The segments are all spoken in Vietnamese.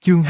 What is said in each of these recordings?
Chương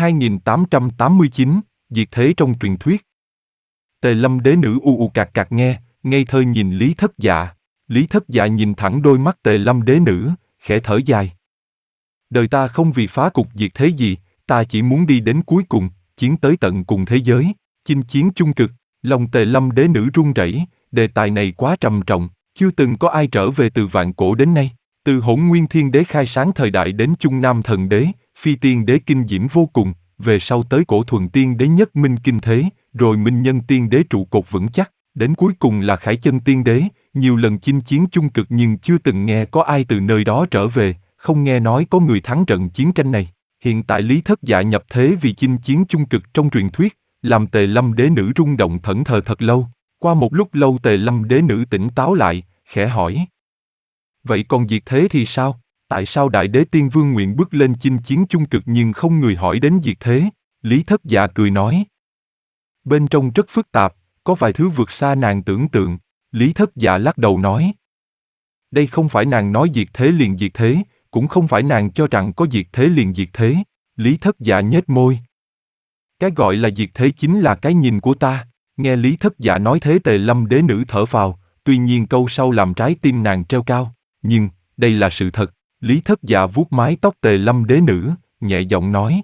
2889, Diệt thế trong truyền thuyết. Tề Lâm đế nữ u cạc cạc nghe, ngây thơ nhìn Lý Thất Dạ. Lý Thất Dạ nhìn thẳng đôi mắt Tề Lâm đế nữ, khẽ thở dài. Đời ta không vì phá cục diệt thế gì, ta chỉ muốn đi đến cuối cùng, chiến tới tận cùng thế giới, chinh chiến chung cực. Lòng Tề Lâm đế nữ run rẩy, đề tài này quá trầm trọng, chưa từng có ai trở về từ vạn cổ đến nay. Từ Hỗn Nguyên Thiên Đế khai sáng thời đại đến Trung Nam Thần Đế, Phi Tiên Đế kinh diễm vô cùng, về sau tới Cổ Thuần Tiên Đế nhất minh kinh thế, rồi Minh Nhân Tiên Đế trụ cột vững chắc, đến cuối cùng là Khải Chân Tiên Đế, nhiều lần chinh chiến chung cực nhưng chưa từng nghe có ai từ nơi đó trở về, không nghe nói có người thắng trận chiến tranh này. Hiện tại Lý Thất Dạ nhập thế vì chinh chiến chung cực trong truyền thuyết, làm Tề Lâm đế nữ rung động thẫn thờ thật lâu. Qua một lúc lâu Tề Lâm đế nữ tỉnh táo lại, khẽ hỏi. Vậy còn diệt thế thì sao? Tại sao Đại Đế Tiên Vương nguyện bước lên chinh chiến chung cực nhưng không người hỏi đến diệt thế? Lý Thất Dạ cười nói. Bên trong rất phức tạp, có vài thứ vượt xa nàng tưởng tượng. Lý Thất Dạ lắc đầu nói. Đây không phải nàng nói diệt thế liền diệt thế, cũng không phải nàng cho rằng có diệt thế liền diệt thế. Lý Thất Dạ nhếch môi. Cái gọi là diệt thế chính là cái nhìn của ta. Nghe Lý Thất Dạ nói thế Tề Lâm đế nữ thở phào, tuy nhiên câu sau làm trái tim nàng treo cao. Nhưng, đây là sự thật. Lý Thất Dạ vuốt mái tóc Tề Lâm đế nữ, nhẹ giọng nói.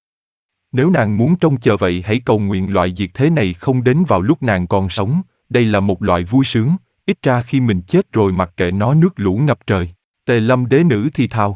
Nếu nàng muốn trông chờ vậy hãy cầu nguyện loại diệt thế này không đến vào lúc nàng còn sống, đây là một loại vui sướng, ít ra khi mình chết rồi mặc kệ nó nước lũ ngập trời. Tề Lâm đế nữ thì thào.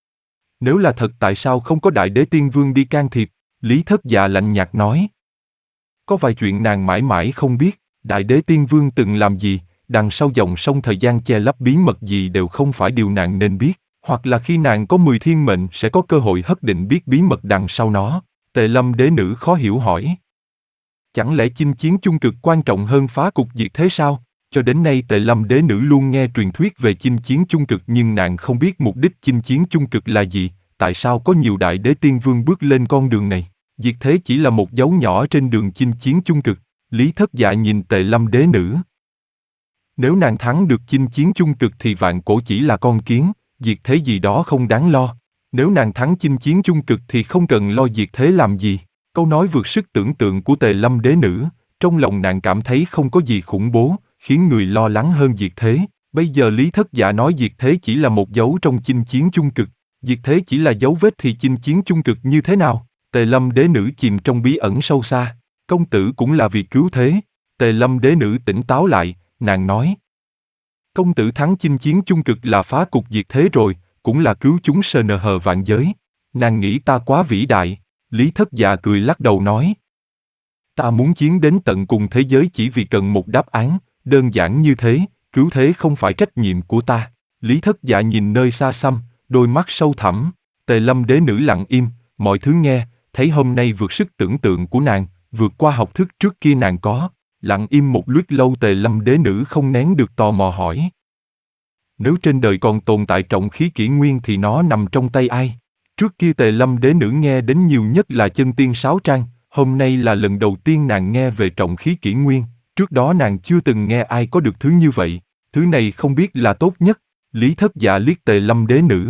Nếu là thật tại sao không có Đại Đế Tiên Vương đi can thiệp? Lý Thất Dạ lạnh nhạt nói. Có vài chuyện nàng mãi mãi không biết, Đại Đế Tiên Vương từng làm gì, đằng sau dòng sông thời gian che lấp bí mật gì đều không phải điều nàng nên biết, hoặc là khi nàng có 10 thiên mệnh sẽ có cơ hội hất định biết bí mật đằng sau nó. Tề Lâm đế nữ khó hiểu hỏi. Chẳng lẽ chinh chiến chung cực quan trọng hơn phá cục diệt thế sao? Cho đến nay Tề Lâm đế nữ luôn nghe truyền thuyết về chinh chiến chung cực nhưng nàng không biết mục đích chinh chiến chung cực là gì, tại sao có nhiều Đại Đế Tiên Vương bước lên con đường này. Diệt thế chỉ là một dấu nhỏ trên đường chinh chiến chung cực. Lý Thất Dạ nhìn Tề Lâm đế nữ. Nếu nàng thắng được chinh chiến chung cực thì vạn cổ chỉ là con kiến, diệt thế gì đó không đáng lo. Nếu nàng thắng chinh chiến chung cực thì không cần lo diệt thế làm gì. Câu nói vượt sức tưởng tượng của Tề Lâm đế nữ, trong lòng nàng cảm thấy không có gì khủng bố, khiến người lo lắng hơn diệt thế. Bây giờ Lý Thất Dạ nói diệt thế chỉ là một dấu trong chinh chiến chung cực, diệt thế chỉ là dấu vết thì chinh chiến chung cực như thế nào? Tề Lâm đế nữ chìm trong bí ẩn sâu xa, công tử cũng là vì cứu thế. Tề Lâm đế nữ tỉnh táo lại, nàng nói. Công tử thắng chinh chiến chung cực là phá cục diệt thế rồi, cũng là cứu chúng SNH vạn giới. Nàng nghĩ ta quá vĩ đại. Lý Thất Dạ cười lắc đầu nói. Ta muốn chiến đến tận cùng thế giới chỉ vì cần một đáp án, đơn giản như thế, cứu thế không phải trách nhiệm của ta. Lý Thất Dạ nhìn nơi xa xăm, đôi mắt sâu thẳm. Tề Lâm đế nữ lặng im, mọi thứ nghe, thấy hôm nay vượt sức tưởng tượng của nàng, vượt qua học thức trước kia nàng có. Lặng im một lúc lâu Tề Lâm đế nữ không nén được tò mò hỏi. Nếu trên đời còn tồn tại trọng khí kỷ nguyên thì nó nằm trong tay ai? Trước kia Tề Lâm đế nữ nghe đến nhiều nhất là chân tiên sáo trang, hôm nay là lần đầu tiên nàng nghe về trọng khí kỷ nguyên, trước đó nàng chưa từng nghe ai có được thứ như vậy, thứ này không biết là tốt nhất. Lý Thất Dạ liếc Tề Lâm đế nữ.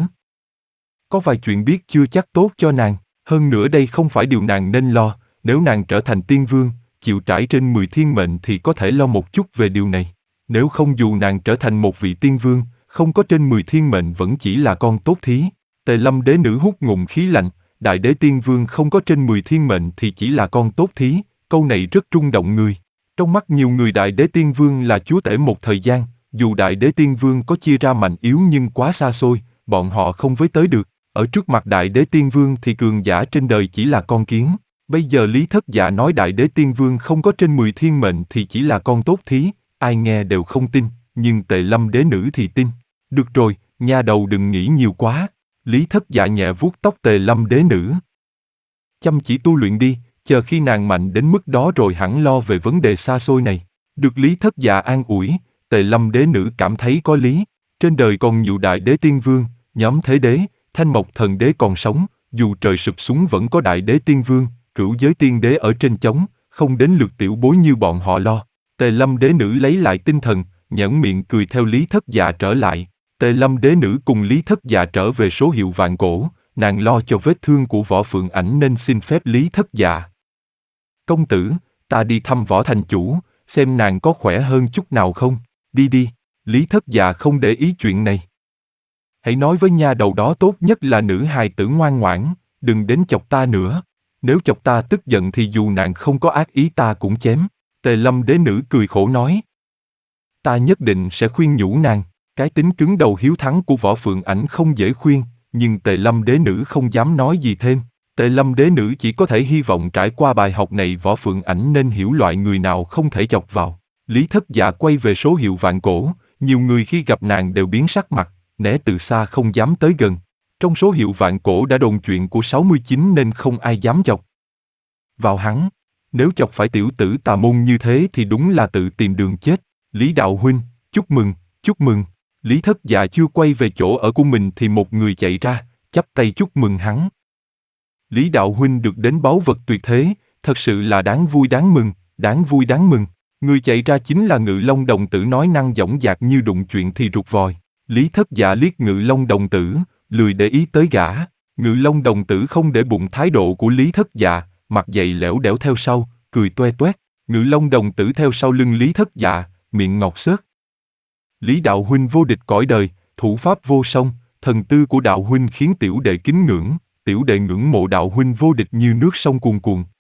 Có vài chuyện biết chưa chắc tốt cho nàng, hơn nữa đây không phải điều nàng nên lo, nếu nàng trở thành tiên vương, chịu trải trên 10 thiên mệnh thì có thể lo một chút về điều này. Nếu không dù nàng trở thành một vị tiên vương, không có trên 10 thiên mệnh vẫn chỉ là con tốt thí. Tề Lâm đế nữ hút ngụm khí lạnh, Đại Đế Tiên Vương không có trên 10 thiên mệnh thì chỉ là con tốt thí, câu này rất rung động người. Trong mắt nhiều người Đại Đế Tiên Vương là chúa tể một thời gian, dù Đại Đế Tiên Vương có chia ra mạnh yếu nhưng quá xa xôi, bọn họ không với tới được. Ở trước mặt Đại Đế Tiên Vương thì cường giả trên đời chỉ là con kiến. Bây giờ Lý Thất Dạ nói Đại Đế Tiên Vương không có trên 10 thiên mệnh thì chỉ là con tốt thí, ai nghe đều không tin, nhưng Tề Lâm đế nữ thì tin. Được rồi, nha đầu đừng nghĩ nhiều quá. Lý Thất Dạ nhẹ vuốt tóc Tề Lâm đế nữ. Chăm chỉ tu luyện đi, chờ khi nàng mạnh đến mức đó rồi hẳn lo về vấn đề xa xôi này. Được Lý Thất Dạ an ủi, Tề Lâm đế nữ cảm thấy có lý. Trên đời còn nhiều Đại Đế Tiên Vương, Nhóm Thế Đế, Thanh Mộc Thần Đế còn sống, dù trời sụp xuống vẫn có Đại Đế Tiên Vương, Cửu Giới Tiên Đế ở trên trống, không đến lượt tiểu bối như bọn họ lo. Tề Lâm đế nữ lấy lại tinh thần, nhẫn miệng cười theo Lý Thất Dạ trở lại. Tề Lâm đế nữ cùng Lý Thất Dạ trở về số hiệu vạn cổ, nàng lo cho vết thương của Võ Phượng Ảnh nên xin phép Lý Thất Dạ. Công tử, ta đi thăm Võ thành chủ, xem nàng có khỏe hơn chút nào không, đi đi. Lý Thất Dạ không để ý chuyện này. Hãy nói với nha đầu đó tốt nhất là nữ hài tử ngoan ngoãn, đừng đến chọc ta nữa. Nếu chọc ta tức giận thì dù nàng không có ác ý ta cũng chém. Tề Lâm đế nữ cười khổ nói. Ta nhất định sẽ khuyên nhủ nàng. Cái tính cứng đầu hiếu thắng của Võ Phượng Ảnh không dễ khuyên, nhưng Tề Lâm đế nữ không dám nói gì thêm. Tề Lâm đế nữ chỉ có thể hy vọng trải qua bài học này Võ Phượng Ảnh nên hiểu loại người nào không thể chọc vào. Lý Thất Dạ quay về số hiệu vạn cổ, nhiều người khi gặp nàng đều biến sắc mặt, né từ xa không dám tới gần. Trong số hiệu vạn cổ đã đồn chuyện của 69 nên không ai dám chọc vào hắn. Nếu chọc phải tiểu tử tà môn như thế thì đúng là tự tìm đường chết. Lý đạo huynh, chúc mừng, chúc mừng. Lý Thất Dạ chưa quay về chỗ ở của mình thì một người chạy ra, chắp tay chúc mừng hắn. Lý đạo huynh được đến báu vật tuyệt thế, thật sự là đáng vui đáng mừng, đáng vui đáng mừng. Người chạy ra chính là Ngự Long đồng tử nói năng dõng dạc như đụng chuyện thì rụt vòi. Lý Thất Dạ liếc Ngự Long đồng tử, lười để ý tới gã. Ngự Long đồng tử không để bụng thái độ của Lý Thất Dạ, mặt dày lẻo đẻo theo sau, cười toe toét. Ngự Long đồng tử theo sau lưng Lý Thất Dạ, miệng ngọt xớt. Lý đạo huynh vô địch cõi đời, thủ pháp vô song, thần tư của đạo huynh khiến tiểu đệ kính ngưỡng, tiểu đệ ngưỡng mộ đạo huynh vô địch như nước sông cuồn cuộn.